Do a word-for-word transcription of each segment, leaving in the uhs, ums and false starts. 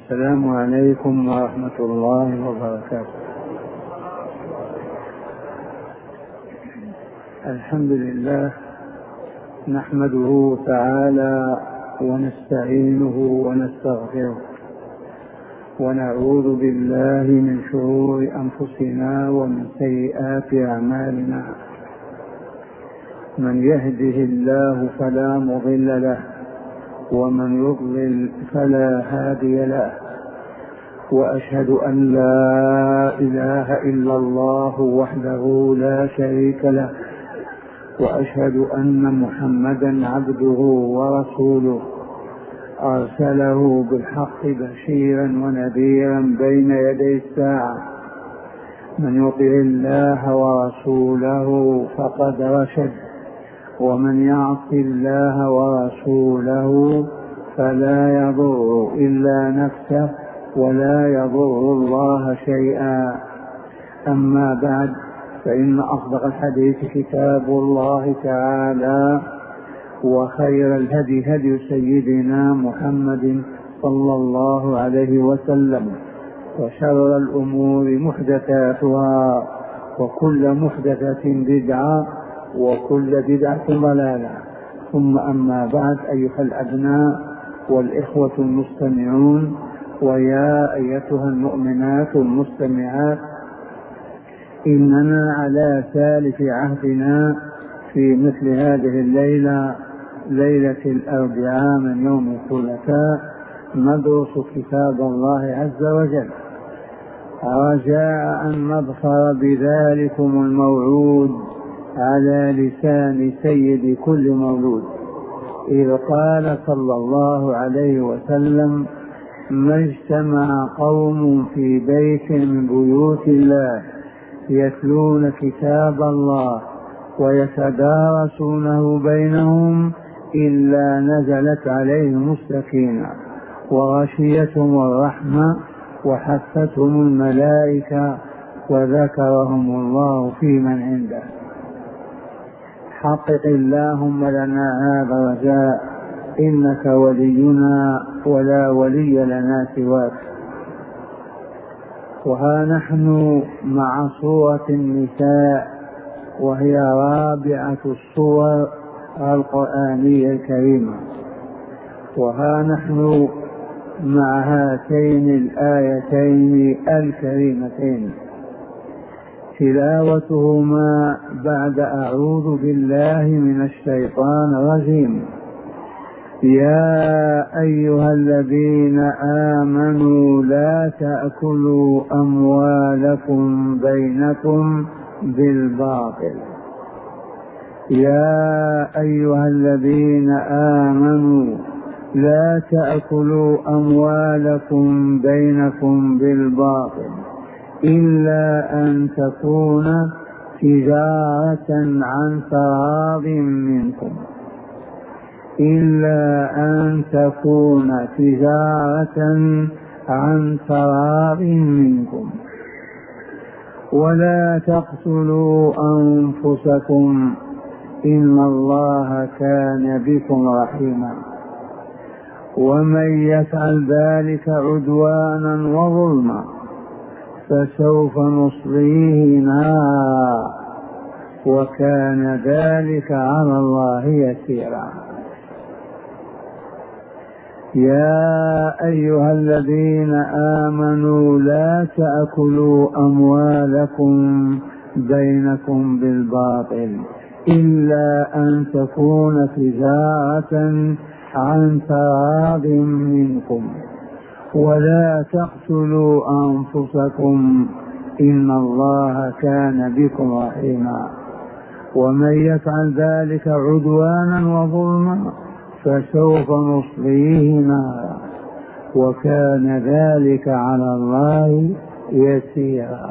السلام عليكم ورحمة الله وبركاته. الحمد لله نحمده تعالى ونستعينه ونستغفره ونعوذ بالله من شرور أنفسنا ومن سيئات أعمالنا. من يهده الله فلا مضل له ومن يضلل فلا هادي له، وأشهد أن لا إله إلا الله وحده لا شريك له، وأشهد أن محمدا عبده ورسوله أرسله بالحق بشيرا ونذيرا بين يدي الساعة. من يطع الله ورسوله فقد رشد، ومن يعص الله ورسوله فلا يضر إلا نفسه ولا يضر الله شيئا. أما بعد، فإن أصدق الحديث كتاب الله تعالى، وخير الهدي هدي سيدنا محمد صلى الله عليه وسلم، وشر الأمور محدثاتها، وكل محدثة بدعة، وكل بدعة ضلالة. ثم أما بعد، أيها الأبناء والإخوة المستمعون، ويا أيتها المؤمنات المستمعات، إننا على ثالث عهدنا في مثل هذه الليلة، ليلة الأربعاء من يوم الثلاثاء، ندرس كتاب الله عز وجل، رجاء أن نظفر بذلكم الموعود على لسان سيد كل مولود، إذ قال صلى الله عليه وسلم: ما اجتمع قوم في بيت من بيوت الله يتلون كتاب الله ويتدارسونه بينهم إلا نزلت عليهم السكينة وغشيتهم الرحمة وحفتهم الملائكة وذكرهم الله في من عنده. حقق اللهم لنا هذا الرجاء، إنك ولينا ولا ولي لنا سواك. وها نحن مع سورة النساء، وهي رابعة السور القرآنية الكريمة. وها نحن مع هاتين الآيتين الكريمتين، تلاوتهما بعد أعوذ بالله من الشيطان الرجيم: يا أيها الذين آمنوا لا تأكلوا أموالكم بينكم بالباطل. يا أيها الذين آمنوا لا تأكلوا أموالكم بينكم بالباطل إلا أن تكون تجارة عن تراض منكم إلا أن تكون تجارة عن تراض منكم ولا تقتلوا أنفسكم إن الله كان بكم رحيما. ومن يفعل ذلك عدوانا وظلما فسوف نصليه نارا وكان ذلك على الله يسيرا. يا أيها الذين آمنوا لا تأكلوا أموالكم بينكم بالباطل إلا أن تكون تجارة عن تراض منكم ولا تقتلوا أنفسكم إن الله كان بكم رحيما. ومن يفعل ذلك عدوانا وظلما فسوف نصليه نارا وكان ذلك على الله يسيرا.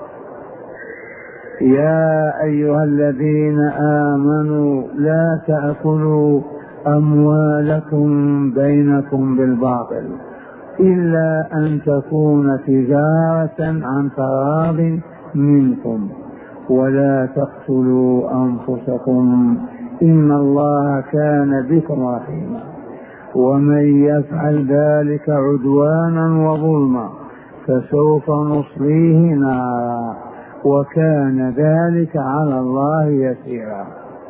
يا أيها الذين آمنوا لا تأكلوا أموالكم بينكم بالباطل إلا أن تكون تجارة عن تراض منكم ولا تقتلوا أنفسكم إن الله كان بكم رحيما. ومن يفعل ذلك عدوانا وظلما فسوف نصليه نارا وكان ذلك على الله يسيرا.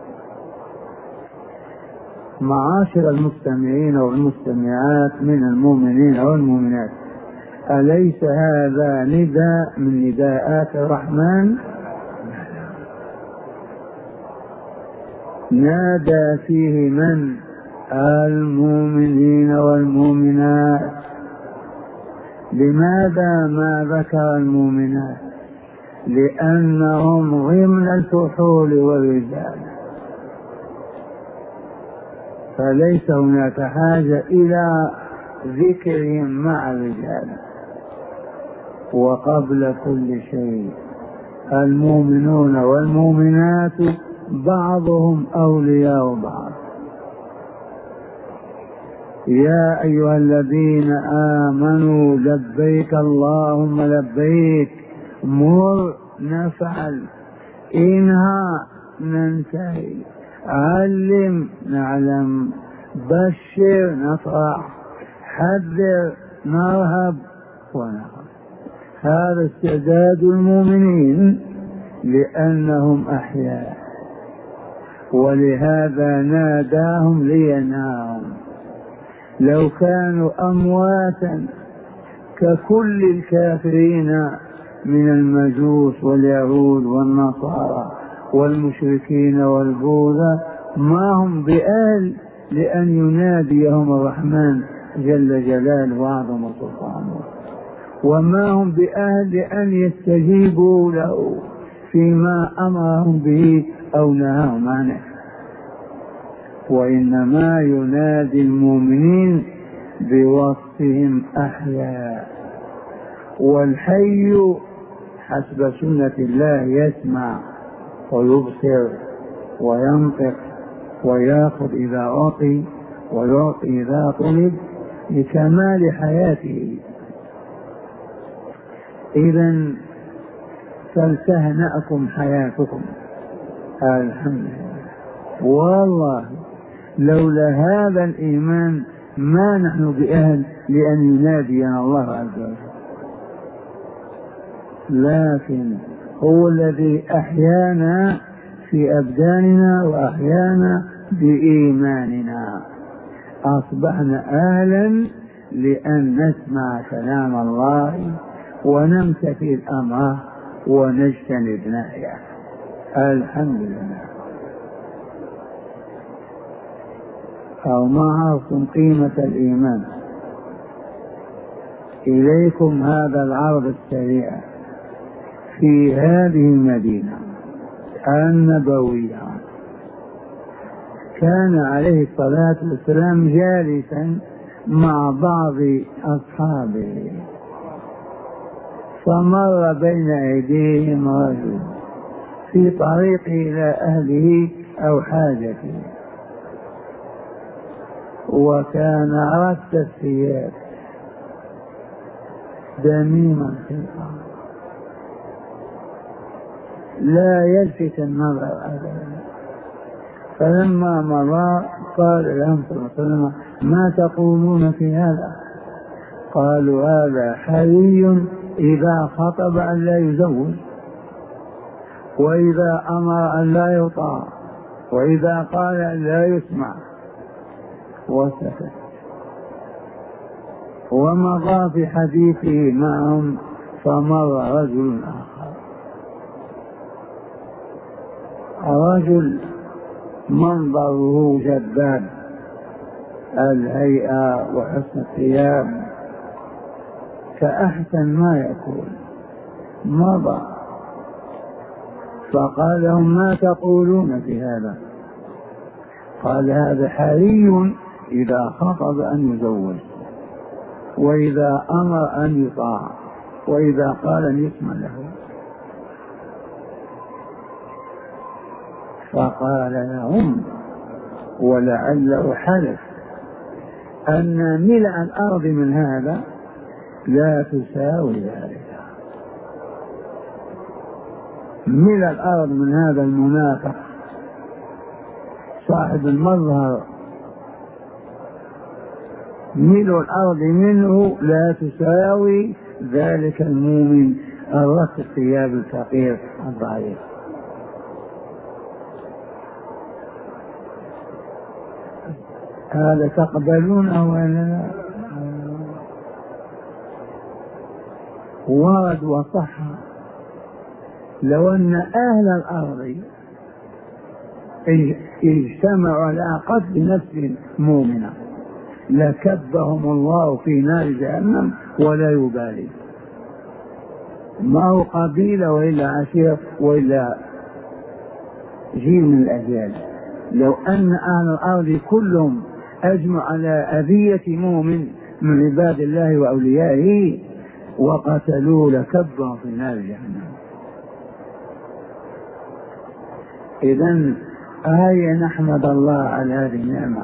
معاشر المستمعين والمستمعات من المؤمنين والمؤمنات، أليس هذا نداء من نداءات الرحمن؟ نادى فيه من؟ المؤمنين والمؤمنات. لماذا ما ذكر المؤمنات؟ لأنهم ضمن الفحول والرجال، فليس هناك حاجة إلى ذكرهم مع الرجال. وقبل كل شيء المؤمنون والمؤمنات بعضهم أولياء بعض. يا أيها الذين آمنوا لبيك اللهم لبيك، مر نفعل، انهى ننتهي، علم نعلم، بشر نفرح، حذر نرهب ونخاف. هذا استعداد المؤمنين لأنهم أحياء، ولهذا ناداهم لينهاهم. لو كانوا أمواتا ككل الكافرين من المجوس واليهود والنصارى والمشركين والبوذا ما هم بأهل لأن يناديهم الرحمن جل جلاله وعظم سلطانه، وما هم بأهل لأن يستجيبوا له فيما أمرهم به أو نهاهم عنه. وإنما ينادي المؤمنين بوصفهم أحياء، والحي حسب سنة الله يسمع ويبصر وينطق ويأخذ إذا أعطي ويعطي إذا طلب لكمال حياته. إذن فلتهنأكم حياتكم. الحمد لله. والله لولا هذا الإيمان ما نحن بأهل لأن ينادينا الله عز وجل، لكن هو الذي أحيانا في أبداننا وأحيانا بإيماننا، أصبحنا أهلا لأن نسمع كلام الله ونمتثل أمره ونجتنب نهيه. الحمد لله. أو ما عرفتم قيمة الإيمان. إليكم هذا العرض السريع في هذه المدينة النبوية. كان عليه الصلاة والسلام جالسا مع بعض أصحابه، فمر بين أيديهم رجل في طريقه إلى أهله أو حاجته، وكان رث الثياب دميما في الأرض لا يلفت النظر أبدا. فلما مر قال لهم صلى الله عليه وسلم: ما تقولون في هذا؟ قالوا: هذا حري إذا خطب أن لا يزوج، وإذا أمر أن لا يطاع، وإذا قال أن لا يسمع. وسكت. ومضى في حديثه معهم، فمر رجل آخر، رجل منظره جذاب الهيئة وحسن الثياب كأحسن ما يكون. مضى فقال لهم: ما تقولون في هذا؟ قال: هذا حري إذا خطب أن يزوج، وإذا أمر أن يطاع، وإذا قال أن يسمع له. فقال لهم: ولعله حلف أن ملء الأرض من هذا لا تساوي ذلك. ملء الأرض من هذا المنافق صاحب المظهر ملء الأرض منه لا تساوي ذلك المؤمن الرق الثياب الفقير الضعيف. هذا تقبلونه ولا لا؟ ورد وصح لو أن أهل الأرض اجتمعوا على قتل نفس مؤمنة لكبهم الله في نار جهنم ولا يبالي، ما هو قبيلة وإلا عشيرة وإلا جيل من الأجيال. لو أن أهل الأرض كلهم أجمعوا على أذية مؤمن من عباد الله وأوليائه وقتلوه لكبهم في نار جهنم. إذن هيا نحمد الله على هذه النعمة.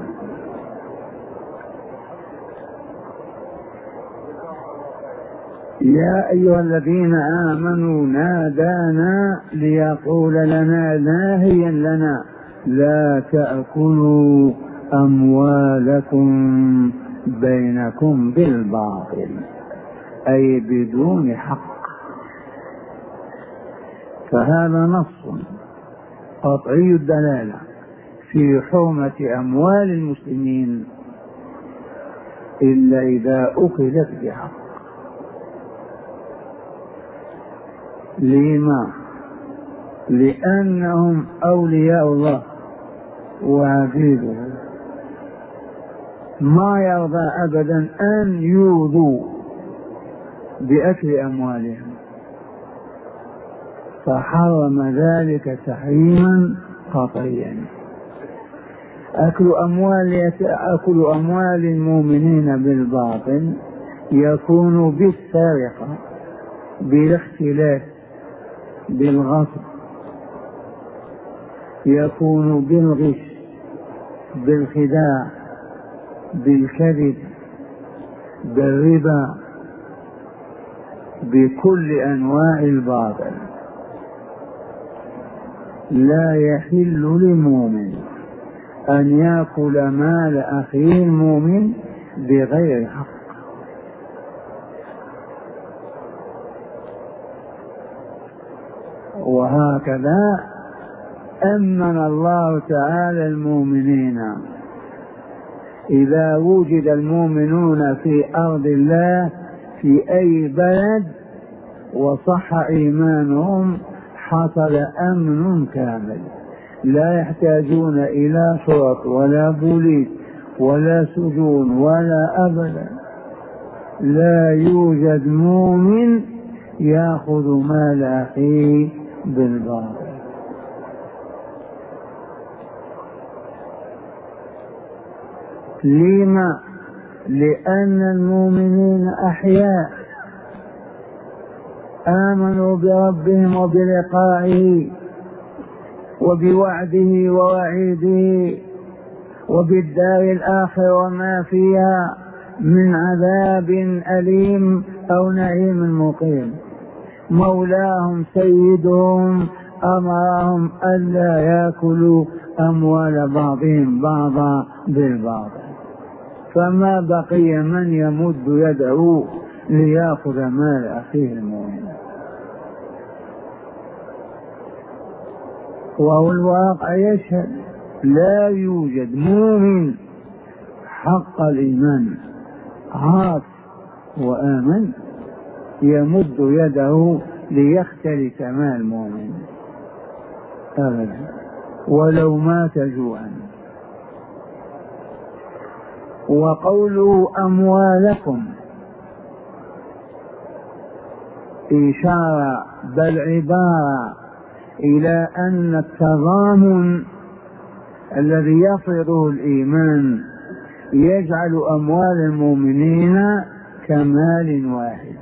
يا أيها الذين آمنوا نادانا ليقول لنا ناهيا لنا لا تأكلوا أموالكم بينكم بالباطل، أي بدون حق. فهذا نص قطعي الدلالة في حرمة أموال المسلمين إلا إذا أخذت بحق. لما؟ لأنهم أولياء الله وعبيده، ما يرضى أبدا أن يوذوا بأكل أموالهم، فحرم ذلك تحريما قطعيا. أكل أموال أكل أموال المؤمنين بالباطل يكون بالسرقة، بالاختلاس، بالغصب، يكون بالغش، بالخداع، بالكذب، بالربا، بكل أنواع الباطل. لا يحل للمؤمن أن يأكل مال أخيه المؤمن بغير حق. وهكذا أمن الله تعالى المؤمنين إذا وجد المؤمنون في أرض الله في أي بلد وصح إيمانهم حصل أمن كامل، لا يحتاجون إلى شرط ولا بوليس ولا سجون ولا أبدا. لا يوجد مؤمن يأخذ مال أخيه بالباطل. لما؟ لأن المؤمنين أحياء آمنوا بربهم وبلقائه وبوعده ووعيده وبالدار الآخرة وما فيها من عذاب أليم أو نعيم مقيم. مولاهم سيدهم أمرهم ألا يأكلوا أموال بعضهم بعضا بالباطل، فما بقي من يمد يده ليأخذ مال أخيه المؤمن. وهو الواقع يشهد لا يوجد مؤمن حق الإيمان عاص وآمن يمد يده ليختلس مال المؤمن أبدا ولو مات جوعا. وقوله أموالكم إشارة بل عبارة إلى أن التضامن الذي يفرضه الإيمان يجعل أموال المؤمنين كمال واحد،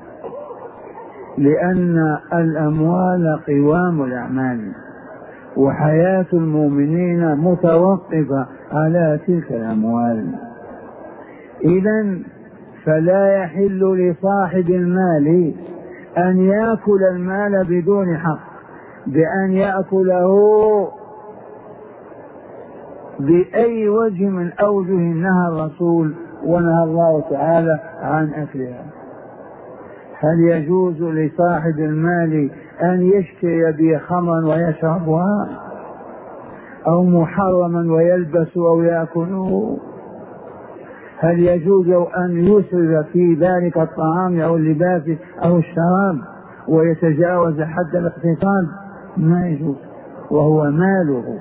لأن الأموال قوام الأعمال وحياة المؤمنين متوقفة على تلك الأموال. إذن فلا يحل لصاحب المال أن يأكل المال بدون حق، بأن يأكله بأي وجه من أوجه نهى الرسول ونهى الله تعالى عن أكلها. هل يجوز لصاحب المال أن يشتري به خمرا ويشربها، أو محرما ويلبس أو يأكله؟ هل يجوز أن يسرف في ذلك الطعام أو اللباس أو الشراب ويتجاوز حد الاقتصاد؟ ما يجوز، وهو ماله.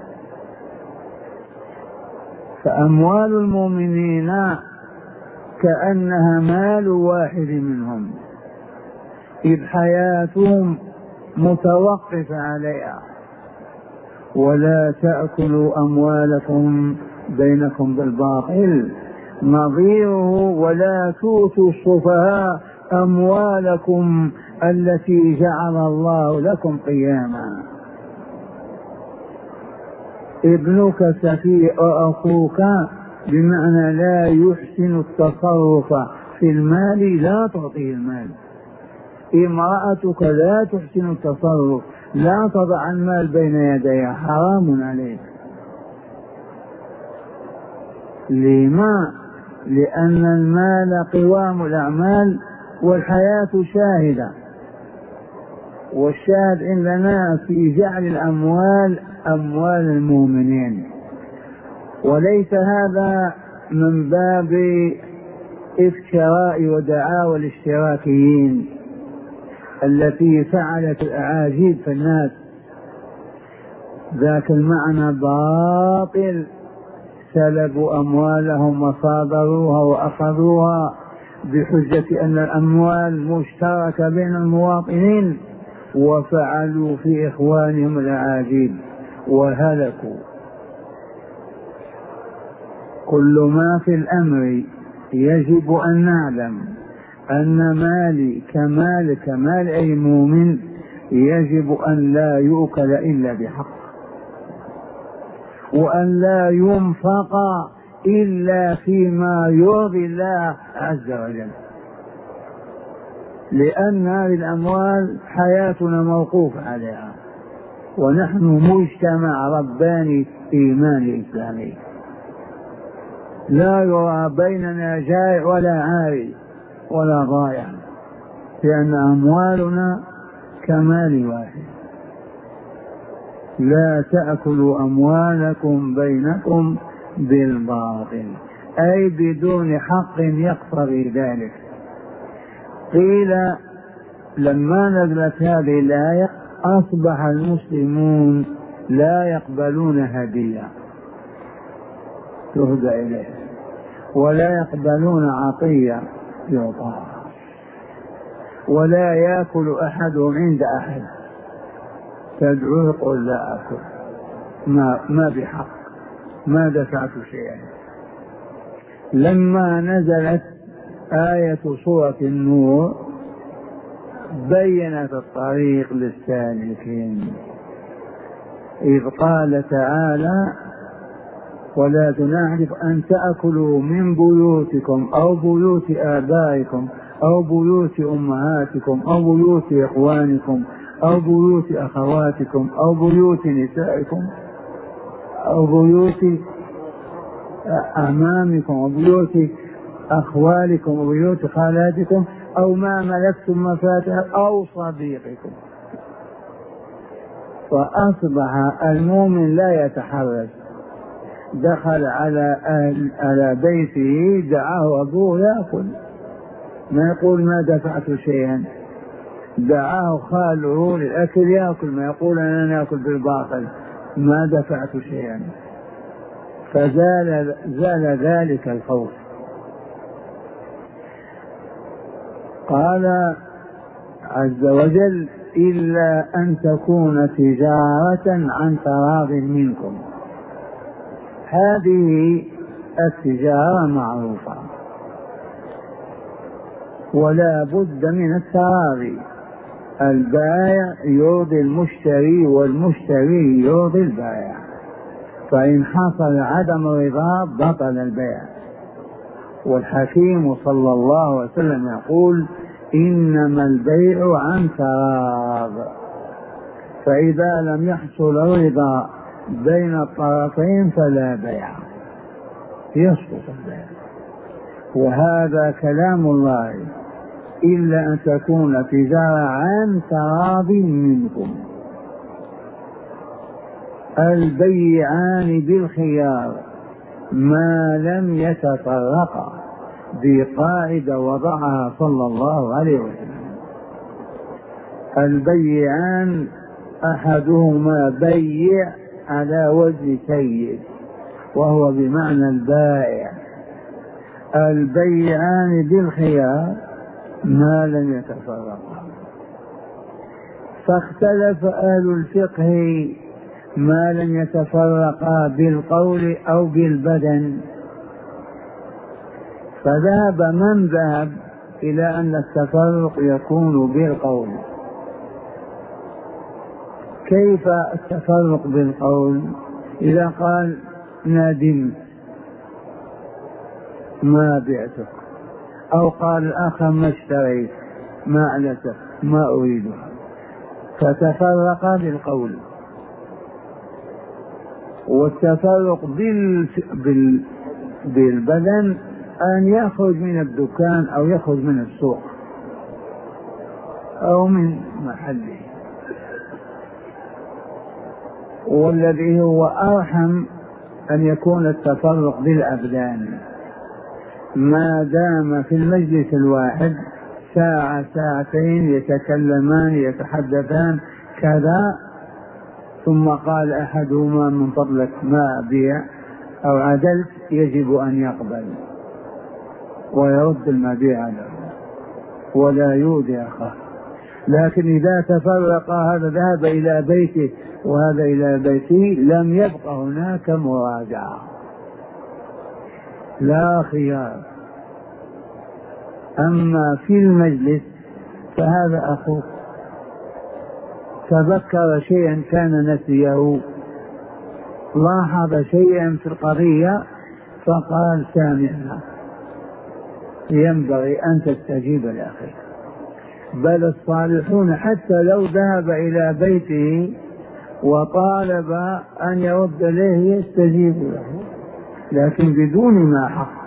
فأموال المؤمنين كأنها مال واحد منهم، إذ حياتهم متوقفة عليها. ولا تأكلوا أموالكم بينكم بالباطل، نظيره ولا تؤتوا السفهاء أموالكم التي جعل الله لكم قياما. ابنك سفيه أو أخوك بمعنى لا يحسن التصرف في المال لا تعطيه المال. امرأتك لا تحسن التصرف، لا تضع المال بين يديها، حرام عليك. لما؟ لأن المال قوام الأعمال والحياة شاهدة، والشاهد عندنا في جعل الأموال أموال المؤمنين. وليس هذا من باب افتراء ودعاوى الاشتراكيين التي فعلت الأعاجيب في الناس، ذاك المعنى باطل. سلبوا أموالهم وصادروها وأخذوها بحجة أن الأموال مشتركة بين المواطنين، وفعلوا في إخوانهم الأعاجيب وهلكوا. كل ما في الأمر يجب أن نعلم أن مالي كمال كمال أي مؤمن يجب أن لا يؤكل إلا بحق، وأن لا ينفق إلا فيما يرضي الله عز وجل، لأن هذه الأموال حياتنا موقوفة عليها، ونحن مجتمع رباني إيماني إسلامي، لا يرى بيننا جائع ولا عاري ولا ضائع، لأن أموالنا كمال واحد. لا تأكلوا أموالكم بينكم بالباطل، أي بدون حق يقتضي ذلك. قيل لما نزلت هذه الآية أصبح المسلمون لا يقبلون هدية تهدى إليه، ولا يقبلون عطية يعطاها، ولا يأكل أحدهم عند أحد. تدعوه يقول لا أكل، ما, ما بحق، ما دفعت شيئا. لما نزلت آية سورة النور بينت الطريق للسالكين، إذ قال تعالى ولا جناح أن تأكلوا من بيوتكم أو بيوت آبائكم أو بيوت أمهاتكم أو بيوت إخوانكم أو بيوت أخواتكم أو بيوت نسائكم أو بيوت أعمامكم أو بيوت أخوالكم أو بيوت خالاتكم أو ما ملكتم مفاتحه أو صديقكم. فأصبح المؤمن لا يتحرج، دخل على أهل على بيته دعاه أبوه يأكل، ما يقول ما دفعت شيئا، دعاه خاله للأكل يأكل، ما يقول أنا نأكل بالباطل ما دفعت شيئا. فزال زال ذلك الخوف. قال عز وجل إلا أن تكون تجارة عن تراض منكم. هذه التجارة معروفة ولا بد من التراضي، البائع يرضي المشتري والمشتري يرضي البائع، فإن حصل عدم رضا بطل البيع. والحكيم صلى الله عليه وسلم يقول إنما البيع عن تراض، فإذا لم يحصل رضا بين الطرفين فلا بيع، يسقط البيع. وهذا كلام الله، إلا أن تكون تجارة عن تراض منكم. البيعان بالخيار ما لم يتفرقا، بقاعدة وضعها صلى الله عليه وسلم. البيعان أحدهما بيع على وجه سيد وهو بمعنى البائع، البيعان بالخيار ما لم يتفرقا. فاختلف أهل الفقه ما لم يتفرقا بالقول أو بالبدن، فذهب من ذهب إلى أن التفرق يكون بالقول. كيف التفرق بالقول؟ إذا قال ندمت ما بعتك، أو قال الآخر ما اشتريت معلتك ما أريدها، فتفرق بالقول. والتفرق بال... بال... بالبدن أن يخرج من الدكان أو يخرج من السوق أو من محله. والذي هو أرحم أن يكون التفرق بالأبدان، ما دام في المجلس الواحد ساعة ساعتين يتكلمان يتحدثان كذا، ثم قال أحدهما من فضلك ما أبيع أو عدلت، يجب أن يقبل ويرد المبيع له ولا يودي أخاه. لكن إذا تفرق هذا ذهب إلى بيته وهذا إلى بيته لم يبق هناك مراجعة، لا خيار. أما في المجلس فهذا أخوه تذكر شيئا كان نسيه، لاحظ شيئا في القضية فقال سامحنا، ينبغي أن تستجيب لأخيك. بل الصالحون حتى لو ذهب إلى بيته وطالب أن يرد إليه يستجيب له، لكن بدون ما حق.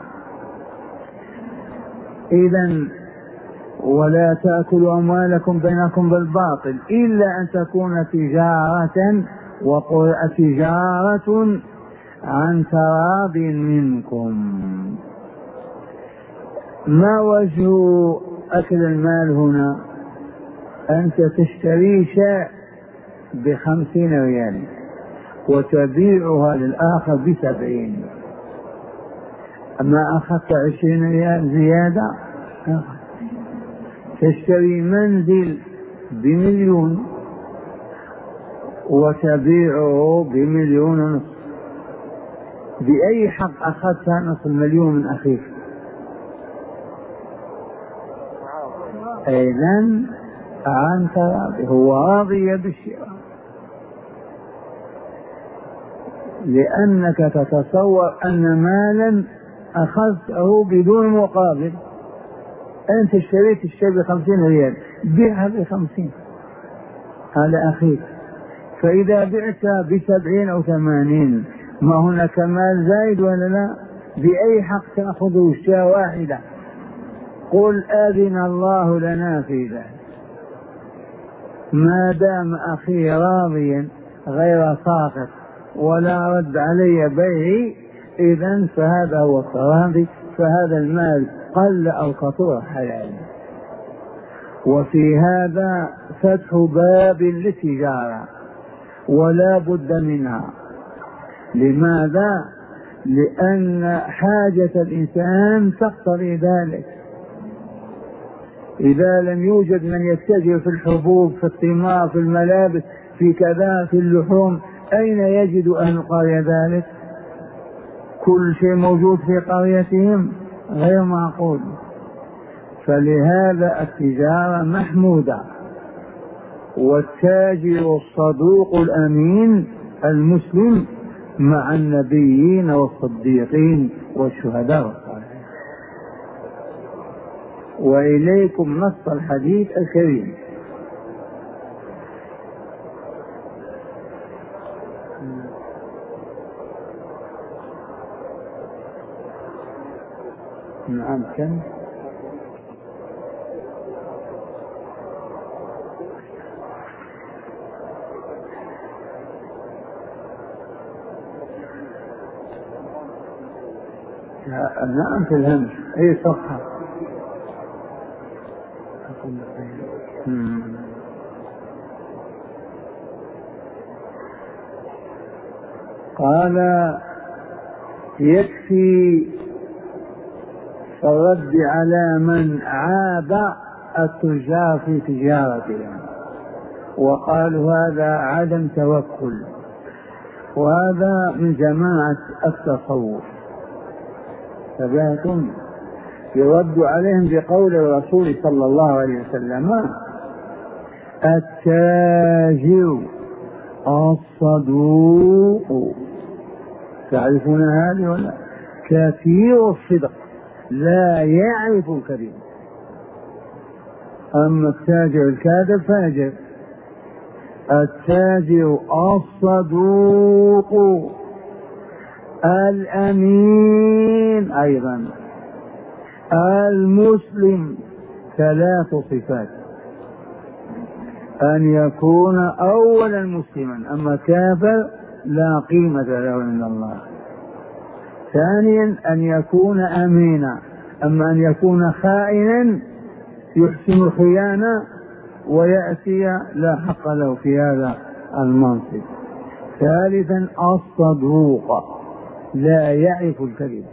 إذن ولا تأكلوا أموالكم بينكم بالباطل إلا أن تكون تجارة، وقل تجارة عن تراض منكم. ما وجه أكل المال هنا؟ أنت تشتري شاة بخمسين ريال وتبيعها للآخر بسبعين، أما أخذت عشرين ريال زيادة. تشتري منزل بمليون وتبيعه بمليون ونصف، بأي حق أخذت نصف المليون من أخيك؟ إذن عن تراضي، هو راضي بالشراء، لأنك تتصور أن مالا أخذته بدون مقابل. أنت اشتريت الشيء بخمسين ريال، بيعها بخمسين على أخيك، فإذا بعت بسبعين أو ثمانين ما هناك مال زايد ولا لا؟ بأي حق تأخذه شاة واحدة؟ قل أذن الله لنا في ذلك، ما دام أخي راضيا غير ساقط ولا رد علي بيعي، إذن فهذا هو التراضي، فهذا المال قل أو كثر حلال. وفي هذا فتح باب للتجارة ولا بد منها. لماذا؟ لأن حاجة الإنسان تقتضي ذلك. إذا لم يوجد من يتجه في الحبوب في الثمار في الملابس في كذا في اللحوم، أين يجد أهل القرية ذلك؟ كل شيء موجود في قريتهم، غير معقول. فلهذا التجارة محمودة، والتاجر الصدوق الأمين المسلم مع النبيين والصديقين والشهداء والصالحين. وإليكم نص الحديث الكريم. نعم كم نعم في الهمس أي صفحة. قال يكفي الرد على من عاب التجار في تجارتهم وقالوا هذا عدم توكل، وهذا من جماعة التصوف. تبعتم يرد عليهم بقول الرسول صلى الله عليه وسلم: التاجر الصدوق. تعرفون هذه ولا؟ كثير الصدق لا يعرف الكذب، أما التاجر الكاذب فاجر. التاجر الصدوق الأمين أيضا المسلم. ثلاث صفات: أن يكون أولا مسلما، أما كافر لا قيمة له عند الله. ثانيا أن يكون أمينا، أما أن يكون خائنا يحسن الخيانة ويأتي لا حق له في هذا المنصب. ثالثا الصدوق لا يعرف الكذب.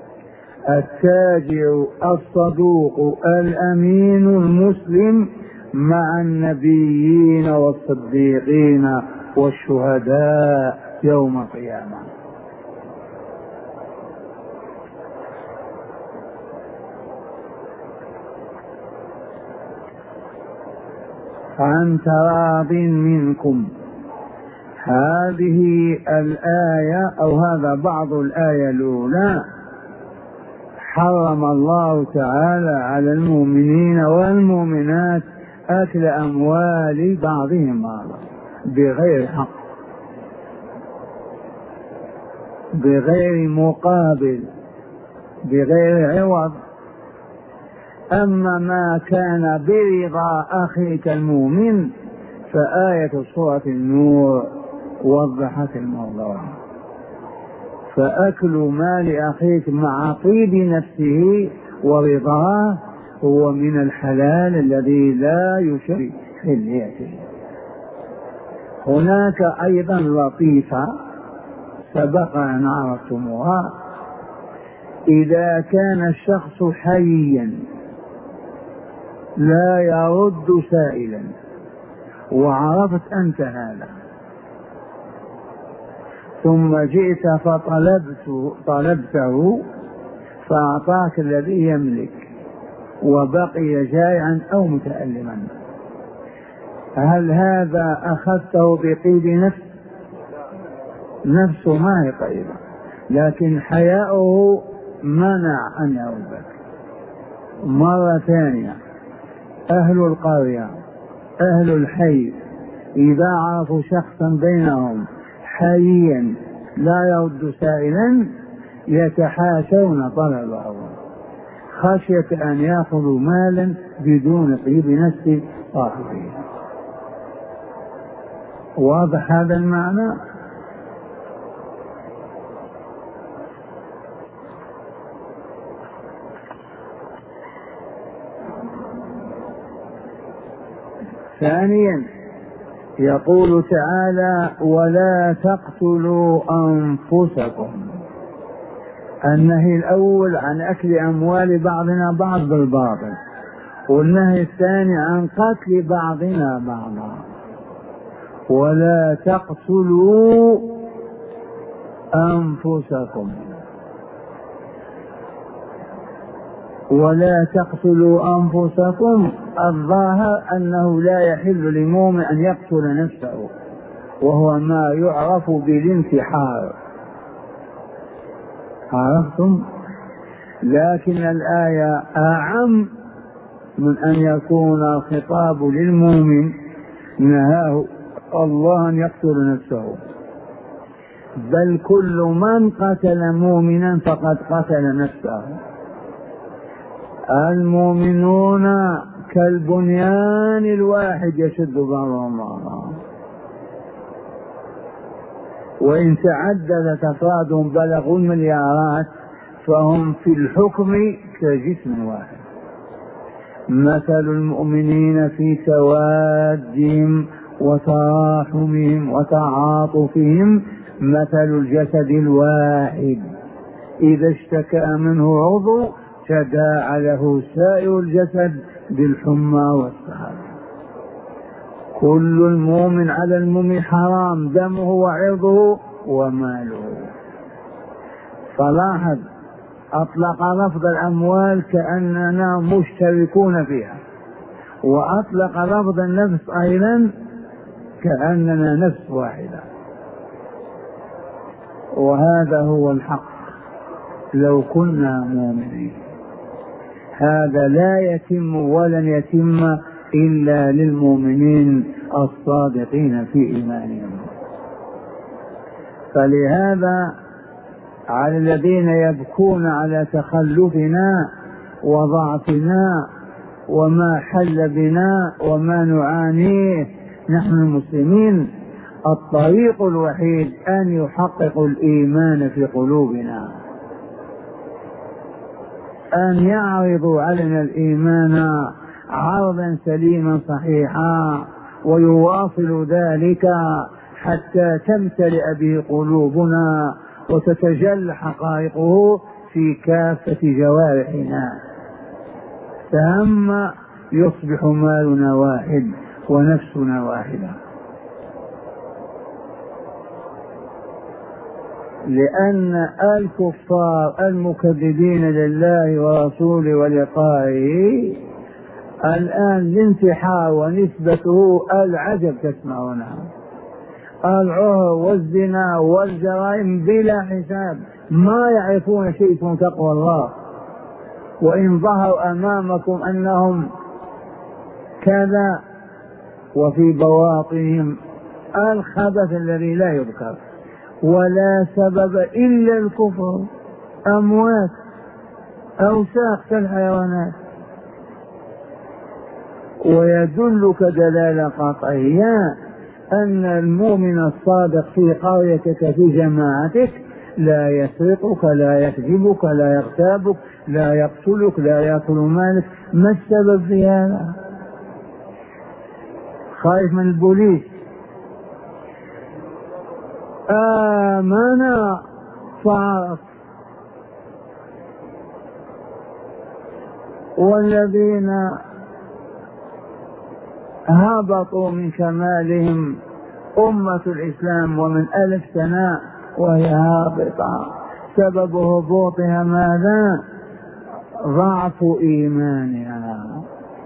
التاجر الصدوق الأمين المسلم مع النبيين والصديقين والشهداء يوم القيامة. عن تراض منكم. هذه الآية أو هذا بعض الآية الأولى حرم الله تعالى على المؤمنين والمؤمنات أكل أموال بعضهم بعضا بغير حق، بغير مقابل، بغير عوض. أما ما كان برضا أخيك المؤمن فآية سورة النور وضحت الموضوع. فأكل مال أخيك مع طيب نفسه ورضاه هو من الحلال الذي لا يشرك في حليته. هناك أيضا لطيفة سبق أن عرفتموها: إذا كان الشخص حيا لا يرد سائلا وعرفت أنت هذا، ثم جئت فطلبته طلبته فأعطاك الذي يملك وبقي جائعا أو متألما، هل هذا أخذته بطيب نفس؟ نفسه ما هي طيبة، لكن حياؤه منع أن يردك. مرة ثانية: أهل القرية أهل الحي إذا عرفوا شخصا بينهم حيا لا يرد سائلا يتحاشون طلبه خشية أن يأخذوا مالا بدون طيب نفس صاحبه. واضح هذا المعنى؟ ثانيا يقول تعالى: ولا تقتلوا أنفسكم. النهي الأول عن أكل أموال بعضنا بعض بالباطل، والنهي الثاني عن قتل بعضنا بعضا. ولا تقتلوا أنفسكم، ولا تقتلوا أنفسكم. الظاهر أنه لا يحل لمؤمن أن يقتل نفسه، وهو ما يعرف بالانتحار. عرفتم؟ لكن الآية أعم من أن يكون الخطاب للمؤمن، نهاه الله أن يقتل نفسه، بل كل من قتل مؤمنا فقد قتل نفسه. المؤمنون كالبنيان الواحد يشد بعضهم بعضا، وإن تعددت أفرادهم بلغوا المليارات فهم في الحكم كجسم واحد. مثل المؤمنين في توادهم وتراحمهم وتعاطفهم مثل الجسد الواحد إذا اشتكى منه عضو تداعى له سائر الجسد بالحمى والسهر. كل المؤمن على المؤمن حرام دمه وعرضه وماله. فلاحظ أطلق لفظ الأموال كأننا مشتركون فيها، وأطلق لفظ النفس أيضا كأننا نفس واحدة، وهذا هو الحق لو كنا مؤمنين. هذا لا يتم ولن يتم إلا للمؤمنين الصادقين في إيمانهم. فلهذا على الذين يبكون على تخلفنا وضعفنا وما حل بنا وما نعانيه نحن المسلمين، الطريق الوحيد أن يحققوا الإيمان في قلوبنا، أن يعرضوا علينا الإيمان عرضا سليما صحيحا، ويواصلوا ذلك حتى تمتلئ به قلوبنا وتتجلى حقائقه في كافة جوارحنا، ثم يصبح مالنا واحد ونفسنا واحدة. لأن الكفار المكذبين لله ورسوله ولقائه الآن الانتحار ونسبته العجب تسمعونها، العهر والزنا والجرائم بلا حساب، ما يعرفون شيء من تقوى الله. وإن ظهروا أمامكم أنهم كذا وفي بواطنهم الخبث الذي لا يذكر، ولا سبب إلا الكفر، أموات أوساخ كالحيوانات. ويدلك دلالة قطعية أن المؤمن الصادق في قريتك في جماعتك لا يسرقك لا يكذبك لا يغتابك لا يقتلك لا يأكل مالك. ما السبب في هذا؟ خايف من البوليس؟ آمن فعرف. والذين هبطوا من كمالهم أمة الإسلام ومن ألف سنة وهي هابطة، سبب هبوطها ماذا؟ ضعف إيمانها،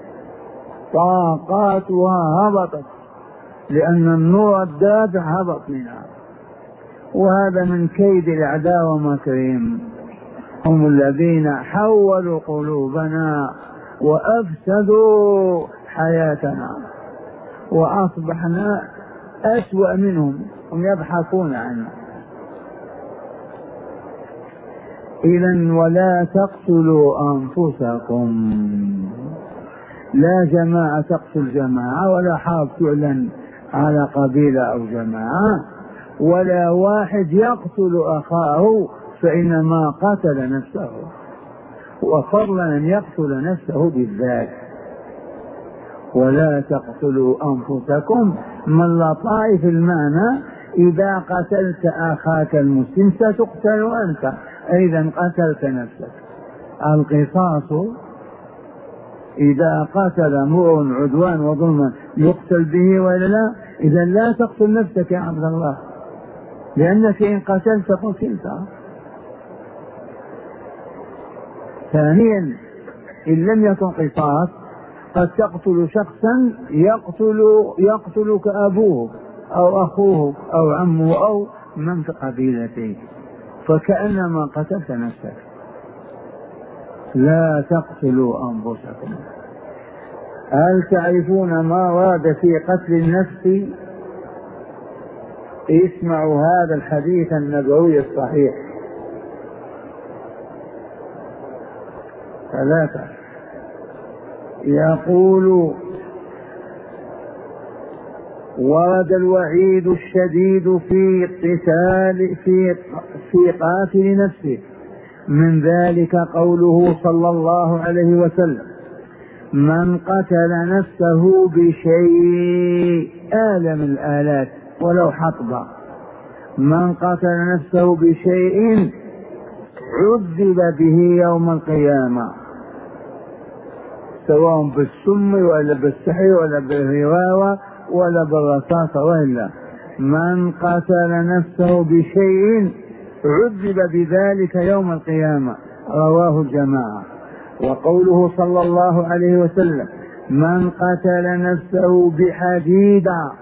طاقاتها هبطت لأن النور الدافع هبط منها. وهذا من كيد الأعداء ومكرهم، هم الذين حولوا قلوبنا وأفسدوا حياتنا وأصبحنا أسوأ منهم، هم يضحكون عنا. إذن ولا تقتلوا أنفسكم، لا جماعة تقتل جماعة، ولا حرب تعلن على قبيلة أو جماعة، ولا واحد يقتل أخاه فإنما قتل نفسه، وفضلا أن يقتل نفسه بالذات. ولا تقتلوا أنفسكم من لطائف المعنى، إذا قتلت أخاك المسلم ستقتل أنت، إذا قتلت نفسك. القصاص إذا قتل امرؤ عدوان وظلما يقتل به ولا لا؟ إذا لا تقتل نفسك يا عبد الله، لأنك إن قتلت قتلت. ثانيا إن لم يكن قصاص قد تقتل شخصا يقتل يقتلك أبوه أو أخوه أو عمه أو من في قبيلته، فكأنما قتلت نفسك. لا تقتلوا أنفسكم. هل تعرفون ما ورد في قتل النفس؟ اسمعوا هذا الحديث النبوي الصحيح. ثلاثة يقول: ورد الوعيد الشديد في قتال في في قاتل نفسه، من ذلك قوله صلى الله عليه وسلم: من قتل نفسه بشيء، آلة من الآلات ولو حطب، من قتل نفسه بشيء عذب به يوم القيامة، سواء بالسم ولا بالسحر ولا بالهواوة ولا بالرصاصة، وإلا من قتل نفسه بشيء عذب بذلك يوم القيامة، رواه الجماعة. وقوله صلى الله عليه وسلم: من قتل نفسه بحديدة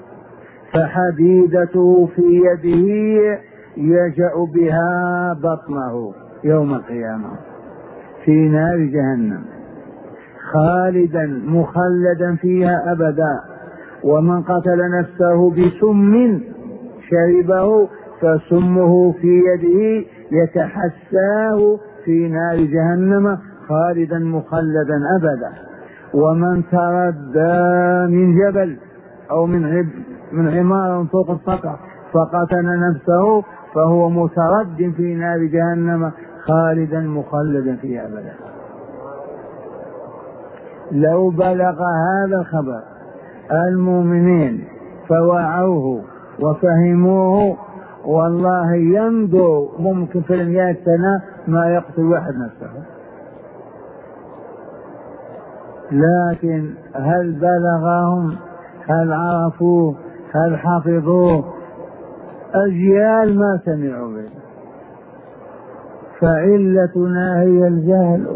فحديدته في يده يجأ بها بطنه يوم القيامة في نار جهنم خالدا مخلدا فيها أبدا. ومن قتل نفسه بسم شربه فسمه في يده يتحساه في نار جهنم خالدا مخلدا أبدا. ومن تردى من جبل أو من من عمارة فوق السطح فقتل نفسه فهو مترد في نار جهنم خالدا مخلدا فيها أبدا. لو بلغ هذا الخبر المؤمنين فوعوه وفهموه، والله يمضوا ممكن في المئة سنة ما يقتل واحد نفسه. لكن هل بلغهم؟ هل عرفوه؟ هل حفظوه؟ أجيال ما سمعوا به. فعلتنا هي الجهل.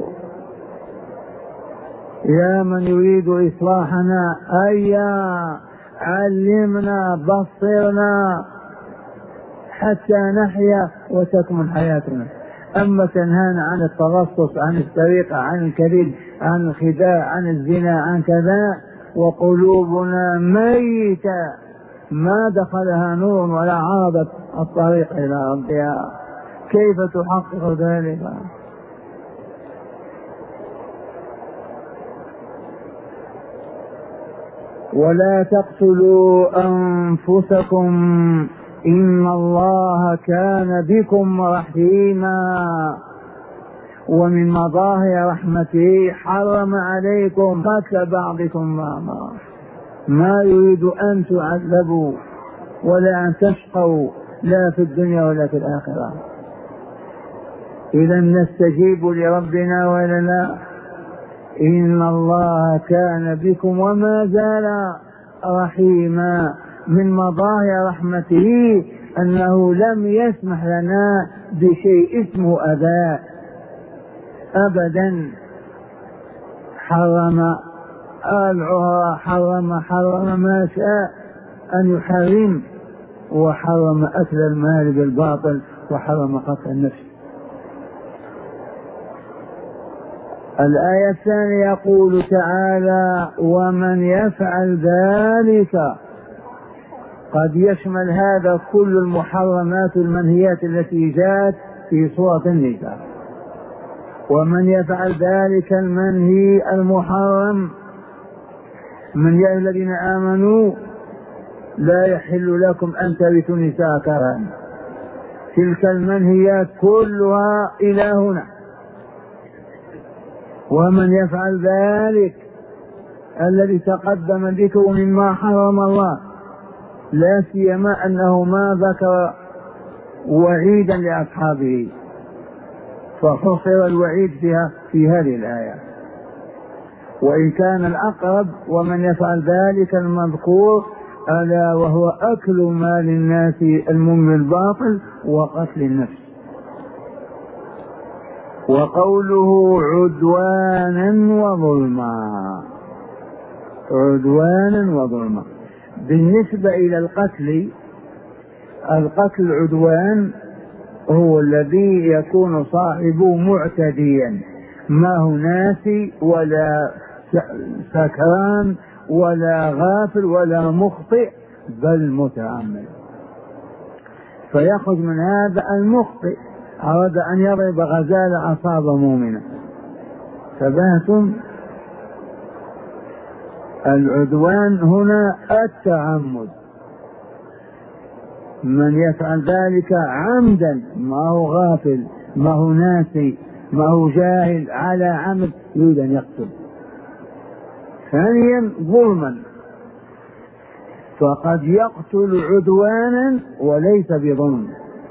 يا من يريد إصلاحنا هيا علمنا بصرنا حتى نحيا وتكمن حياتنا. أما تنهانا عن الترصص، عن السرقة، عن الكذب، عن الخداع، عن الزنا، عن كذا، وقلوبنا ميتة ما دخلها نور ولا عرضت الطريق إلى ربها، كيف تحقق ذلك؟ ولا تقتلوا أنفسكم إن الله كان بكم رحيما. ومن مظاهر رحمته حرم عليكم قتل بعضكم بعضا، ما يريد أن تعذبوا ولا أن تشقوا لا في الدنيا ولا في الآخرة. إذا نستجيب لربنا ولا لا؟ إن الله كان بكم وما زال رحيما. من مظاهر رحمته أنه لم يسمح لنا بشيء اسمه أذى أبدا. حرم العهر، حرم حرم ما شاء أن يحرم، وحرم أكل المال بالباطل، وحرم قتل النفس. الآية الثانية يقول تعالى: ومن يفعل ذلك، قد يشمل هذا كل المحرمات المنهيات التي جاءت في سورة النساء. ومن يفعل ذلك المنهي المحرم من يا الذين آمنوا لا يحل لكم أن ترثوا النساء كرها، تلك المنهيات كلها إلى هنا. ومن يفعل ذلك الذي تقدم ذكره مما حرم الله، لا سيما أنه ما ذكر وعيدا لأصحابه، فحصر الوعيد فيها في هذه الآية. وإن كان الأقرب ومن يفعل ذلك المذكور ألا وهو أكل مال الناس المؤمن الباطل وقتل النفس. وقوله عدوانا وظلما، عدوانا وظلما. بالنسبة إلى القتل، القتل عدوان هو الذي يكون صاحبه معتديا، ما هو ناسي ولا سكران ولا غافل ولا مخطئ، بل متعمد. فيأخذ من هذا المخطئ أراد أن يضرب غزالة أصاب مؤمنا، فبهتم العدوان هنا التعمد، من يفعل ذلك عمدا، ما هو غافل، ما هو ناسي، ما هو جاهل، على عمد يريد أن يقتل. ثانيا ظلما، فقد يقتل عدوانا وليس بظلم.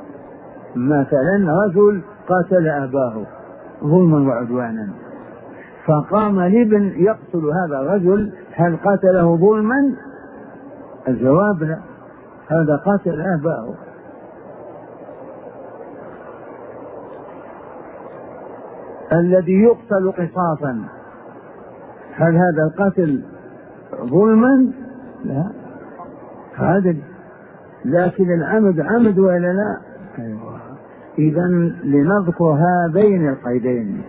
مثلا رجل قتل أباه ظلما وعدوانا، فقام لابن يقتل هذا الرجل، هل قتله ظلما؟ الجواب لا، هذا قتل أباه. الذي يقتل قصاصا، هل هذا القتل ظلما؟ لا، عدل، لكن العمد عمد ولا لا؟ أيوة. إذن لنذكر هذين القيدين،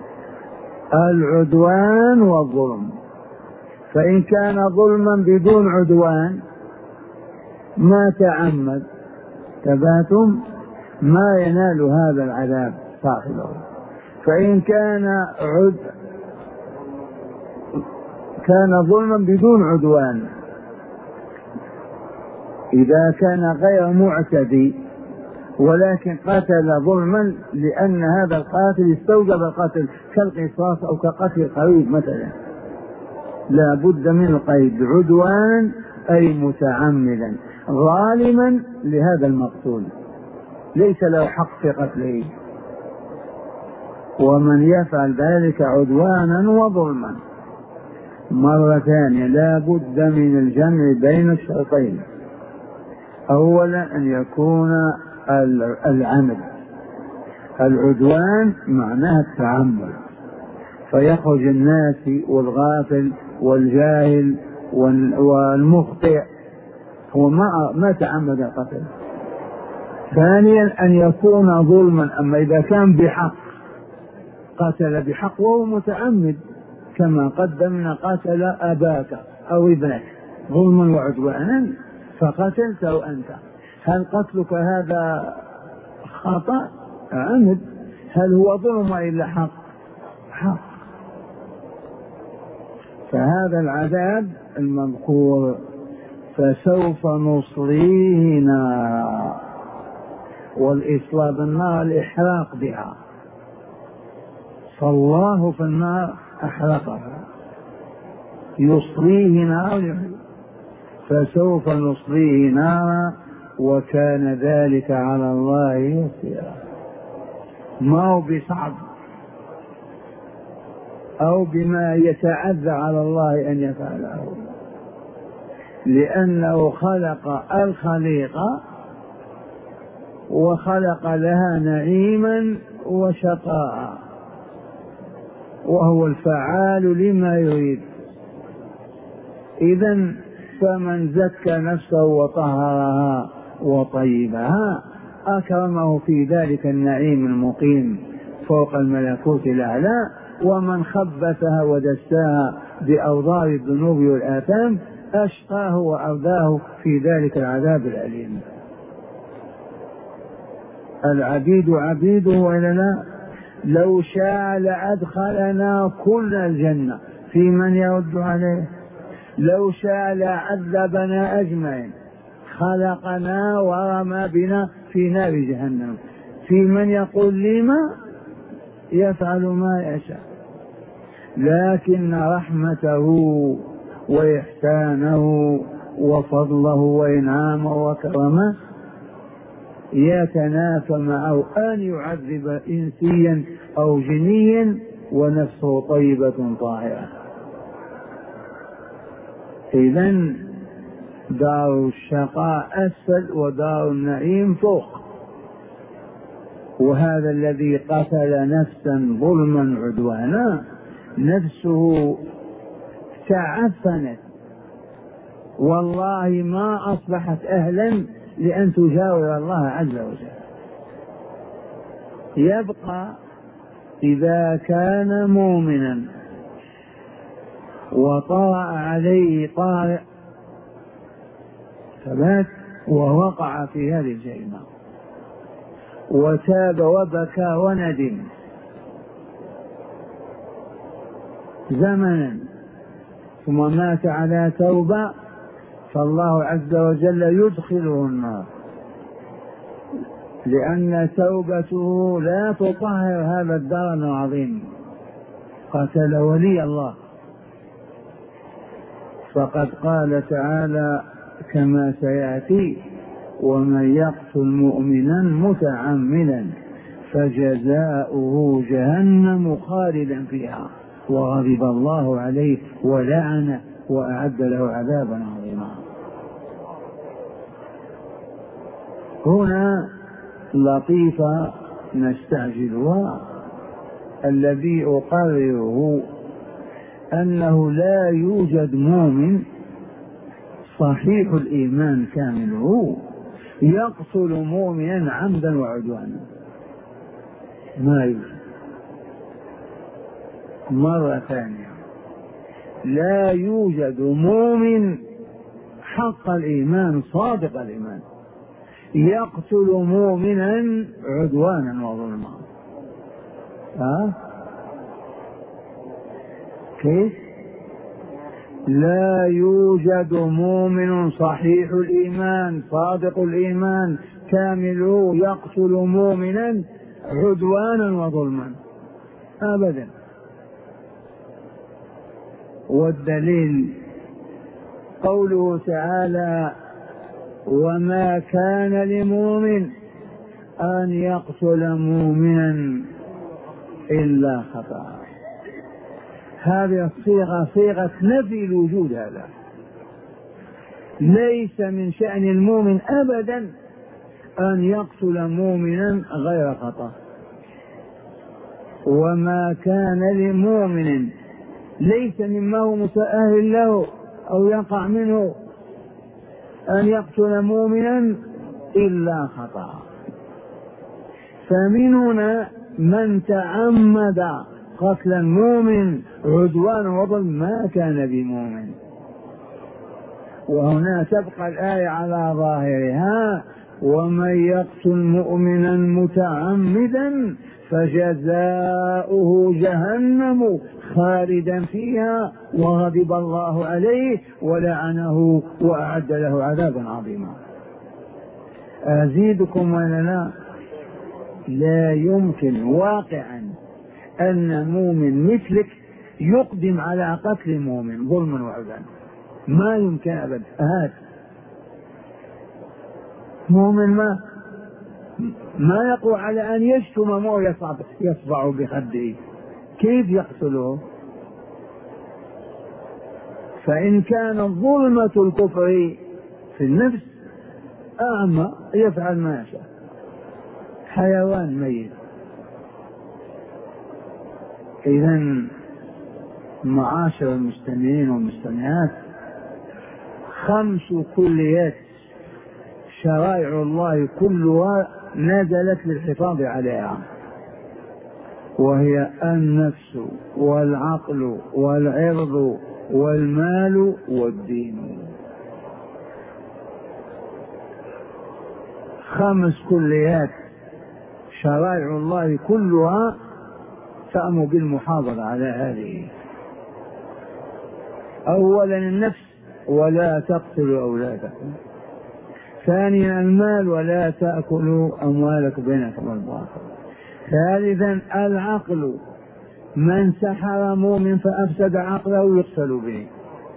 العدوان والظلم. فإن كان ظلما بدون عدوان ما تعمد تباتم ما ينال هذا العذاب صاحبه. فإن كان عد كان ظلما بدون عدوان، إذا كان غير معتدي ولكن قتل ظلما لأن هذا القاتل استوجب القتل كالقصاص أو كقتل القريب مثلا، لا بد من القيد عدوان أي متعمدا ظالما لهذا المقتول ليس له حق في قتله. ومن يفعل ذلك عدوانا وظلما مرة ثانية لا بد من الجمع بين الشرطين. أولا أن يكون العمد، العدوان معناه التعمد، فيخرج الناس والغافل والجاهل والمخطئ هو ما ما تعمد القتل. ثانيا أن يكون ظلما، أما إذا كان بحق قتل بحق وهو متعمد كما قدمنا قتل أباك أو ابنك ظلما وعدوانا فقتلته أنت، هل قتلك هذا خطأ عمد؟ هل هو ظلم إلا حق؟ حق. فهذا العذاب المذكور فسوف نصليه نارا، والإصلاء بالنار الإحراق بها، فالله في النار أحرقها، يصليه نارا فسوف نصليه نارا وكان ذلك على الله يسيرا. ما هو بصعب أو بما يتعذى على الله أن يفعله، لأنه خلق الخليقة وخلق لها نعيما وشقاء، وهو الفعال لما يريد. إذن فمن زكى نفسه وطهرها وطيبها أكرمه في ذلك النعيم المقيم فوق الملكوت الأعلى، ومن خبثها ودساها بأوضار الذنوب والآثام أشقاه وأرداه في ذلك العذاب الأليم. العبيد عبيده ولا لا؟ لو شاء لأدخلنا كل الجنة في من يرد عليه، لو شاء لعذبنا أجمعين، خلقنا ورمى بنا في نار جهنم، في من يقول لما يفعل ما يشاء. لكن رحمته وإحسانه وفضله وإنعامه وكرمه يتنافى معه أن يعذب إنسيا أو جنيا ونفسه طيبة طاهرة. إذن دار الشقاء أسفل ودار النعيم فوق. وهذا الذي قتل نفسا ظلما عدوانا نفسه تعفنت، والله ما أصبحت أهلا لأن تجاور الله عز وجل. يبقى إذا كان مؤمنا وطرأ عليه طارئ ثبات ووقع في هذه الجريمة وتاب وبكى وندم زمنا ثم مات على توبة فالله عز وجل يدخله النار، لأن توبته لا تطهر هذا الدرن العظيم. قتل ولي الله، فقد قال تعالى كما سيأتي: ومن يقتل مؤمنا متعمدا فجزاؤه جهنم خالدا فيها وغضب الله عليه ولعنه وأعد له عذابا عظيما. هنا لطيفة نستعجلها، الذي أقرره أنه لا يوجد مؤمن صحيح الإيمان كامله يقتل مؤمنا عمدا وعدوانا، ما يوجد. مرة ثانية، لا يوجد مؤمن حق الإيمان صادق الإيمان يقتل مؤمنا عدوانا وظلما. ها؟ كيف؟ لا يوجد مؤمن صحيح الإيمان صادق الإيمان كامله يقتل مؤمنا عدوانا وظلما أبدا. والدليل قوله تعالى: وما كان لمؤمن أن يقتل مؤمنا إلا خطأ. هذه الصيغة صيغة نفي الوجود، هذا ليس من شأن المؤمن أبدا أن يقتل مؤمنا غير خطأ. وما كان لمؤمن ليس مما هو متأهل له أو يقع منه أن يقتل مؤمنا إلا خطأ. فمن هنا من تعمد قتل المؤمن عدوان وظلم ما كان بمؤمن. وهنا تبقى الآية على ظاهرها: ومن يقتل مؤمنا متعمدا فجزاؤه جهنم خالدا فيها وغضب الله عليه ولعنه وأعد له عذابا عظيما. أزيدكم ولا لا؟ لا يمكن واقعا أن مؤمن مثلك يقدم على قتل مؤمن ظلما وعدوانا، ما يمكن أبدا. هذا مؤمن ما ما يقوى على أن يشتم مؤمن يصبع بخده، كيف يقتله؟ فإن كان ظلمة الكفر في النفس أعمى يفعل ما يشاء، حيوان ميت. إذن معاشر المستمعين والمستمعات، خمس كليات شرائع الله كلها نزلت للحفاظ عليها، وهي النفس والعقل والعرض والمال والدين. خمس كليات شرائع الله كلها تأمر بالمحافظة على هذه. أولا النفس: ولا تقتلوا أولادكم. ثانيا المال: ولا تأكلوا أموالكم بينكم بالباطل. ثالثا العقل: من سحر مؤمن فأفسد عقله يقتل به.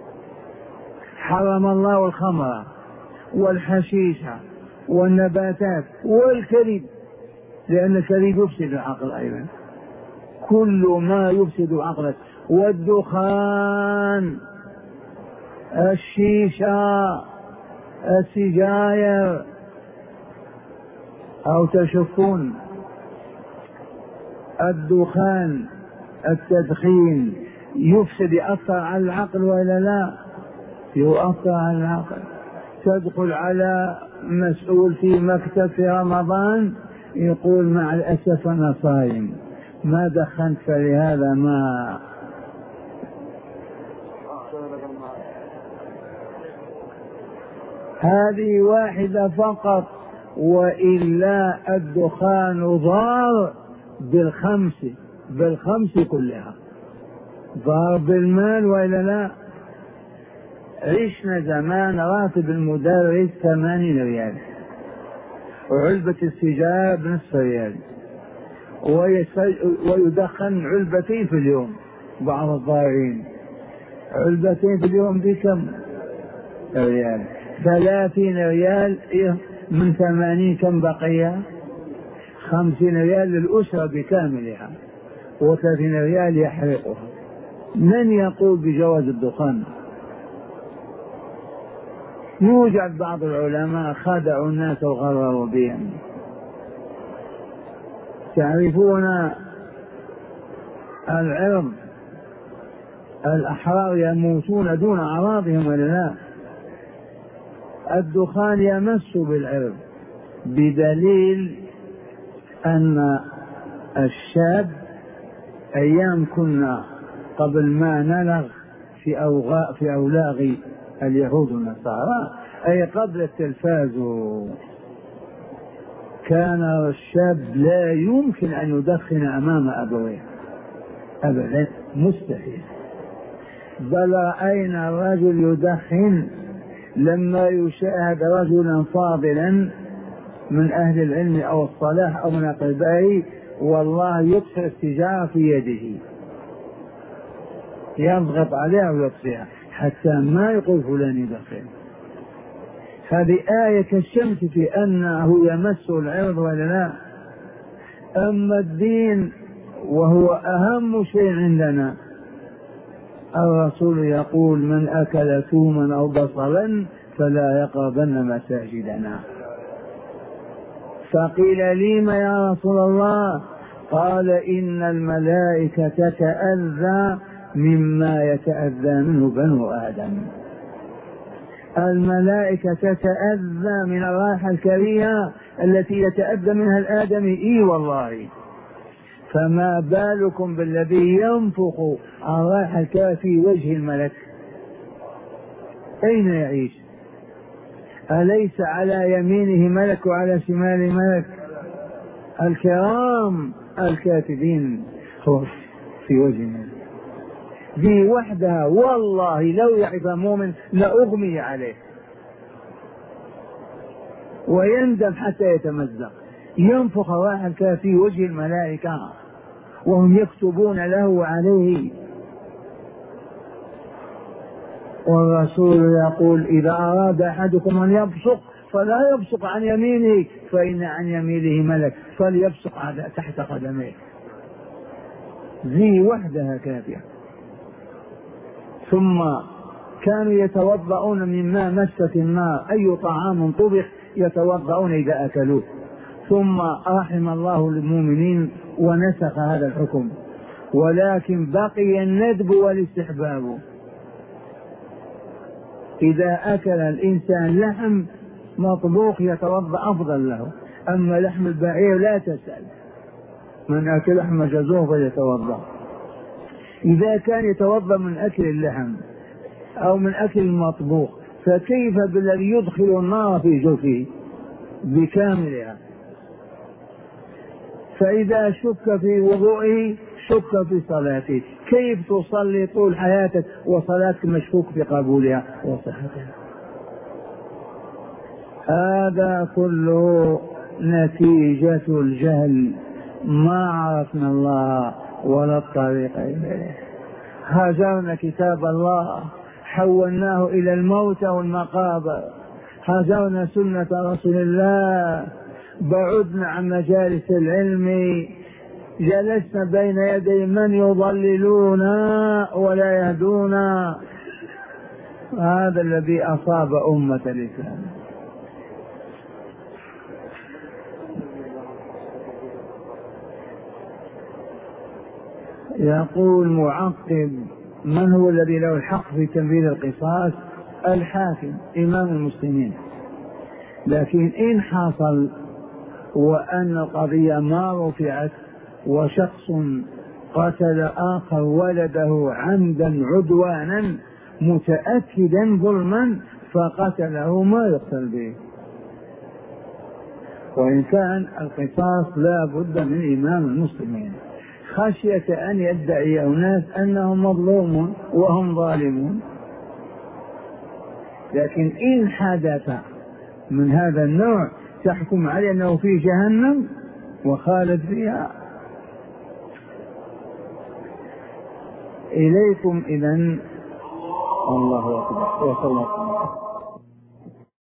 حرم الله الخمر والحشيش والنباتات والكذب، لأن الكذب يفسد العقل أيضا، كل ما يفسد عقلك، والدخان، الشيشة، السجاير، أو تشكون الدخان التدخين يفسد يأثر على العقل ولا لا؟ يؤثر على العقل. تدخل على مسؤول في مكتب في رمضان يقول: مع الأسف أنا صايم ما دخنت فلهذا ما. هذه واحدة فقط، وإلا الدخان ضار بالخمس بالخمس كلها، ضار بالمال وإلا لا، عشنا زمان راتب المدرس ثمانين ريال، وعلبة السجارة بنصف ريال، ويدخن علبتين في اليوم. بعض الضارين علبتين في اليوم دي كم ريال؟ ثلاثين ريال من ثمانين كم بقية؟ خمسين ريال للأسرة بكاملها، وثلاثين ريال يحرقها. من يقول بجواز الدخان؟ يوجد بعض العلماء خدعوا الناس وغرروا بهم. تعرفون العرض، الأحرار يموتون دون أعراضهم ولا لا؟ الدخان يمس بالعرض، بدليل أن الشاب أيام كنا قبل ما نلغ في أوغاء في أولاغ اليهود والنصارى، أي قبل التلفاز، كان الشاب لا يمكن أن يدخن أمام أبويه أبدا، مستحيل. بل رأينا الرجل يدخن لما يشاهد رجلا فاضلا من أهل العلم أو الصلاح أو من أقربائه، والله يطفئ السجارة في يده، يضغط عليها ويطفئها حتى ما يقول فلان يدخن. هذه آية كالشمس في أنه يمس العرض ولا لا. أما الدين وهو أهم شيء عندنا، الرسول يقول: من أكل ثوما أو بصلا فلا يقربن مساجدنا. فقيل: لم يا رسول الله؟ قال: إن الملائكة تتأذى مما يتأذى منه بنو آدم. الملائكة تتأذى من الرائحة الكريهة التي يتأذى منها الآدمي. إي والله، فما بالكم بالذي ينفخ الرائحة الكريهة في وجه الملك؟ أين يعيش؟ أليس على يمينه ملك وعلى شماله ملك؟ الكرام الكاتبين هو في وجه الملك. ذي وحدها والله لو يعرف مؤمن لأغمي عليه ويندم حتى يتمزق. ينفخ الرائحة الكريهة في وجه الملائكة وهم يكتبون له عليه. والرسول يقول: إذا أراد أحدكم أن يبصق فلا يبصق عن يمينه فإن عن يمينه ملك، فليبصق تحت قدميه. ذي وحدها كافية. ثم كانوا يتوضؤون مما مست النار، أي طعام طبخ يتوضؤون إذا أكلوه. ثم رحم الله المؤمنين ونسخ هذا الحكم، ولكن بقي الندب والاستحباب. إذا أكل الإنسان لحم مطبوخ يتوضأ أفضل له، أما لحم البعير لا تسأل، من أكل لحم جزور فليتوضأ. إذا كان يتوضأ من أكل اللحم أو من أكل المطبوخ، فكيف بالذي يدخل النار في جوفه بكاملها؟ فإذا شك في وضوئه شك في صلاته. كيف تصلي طول حياتك وصلاتك مشكوك في قبولها وصحتها؟ هذا كله نتيجة الجهل، ما عرفنا الله ولا الطريق إليه. هاجرنا كتاب الله، حولناه إلى الموت والمقابر، هاجرنا سنة رسول الله، بعدنا عن مجالس العلم، جلسنا بين يدي من يضللونا ولا يهدونا. هذا الذي أصاب أمة الإسلام. يقول معقب: من هو الذي له الحق في تنفيذ القصاص؟ الحاكم، إمام المسلمين. لكن إن حصل وأن القضية ما رفعت وشخص قتل آخر ولده عمدا عدوانا متأكدا ظلما فقتله، ما يقتل به. وإن كان القصاص لا بد من إمام المسلمين، خشية أن يدعي أناس أنهم مظلومون وهم ظالمون. لكن إن حدث من هذا النوع تحكم عليه أنه في جهنم وخالد فيها. إليكم إذن. الله أكبر. وصلى الله.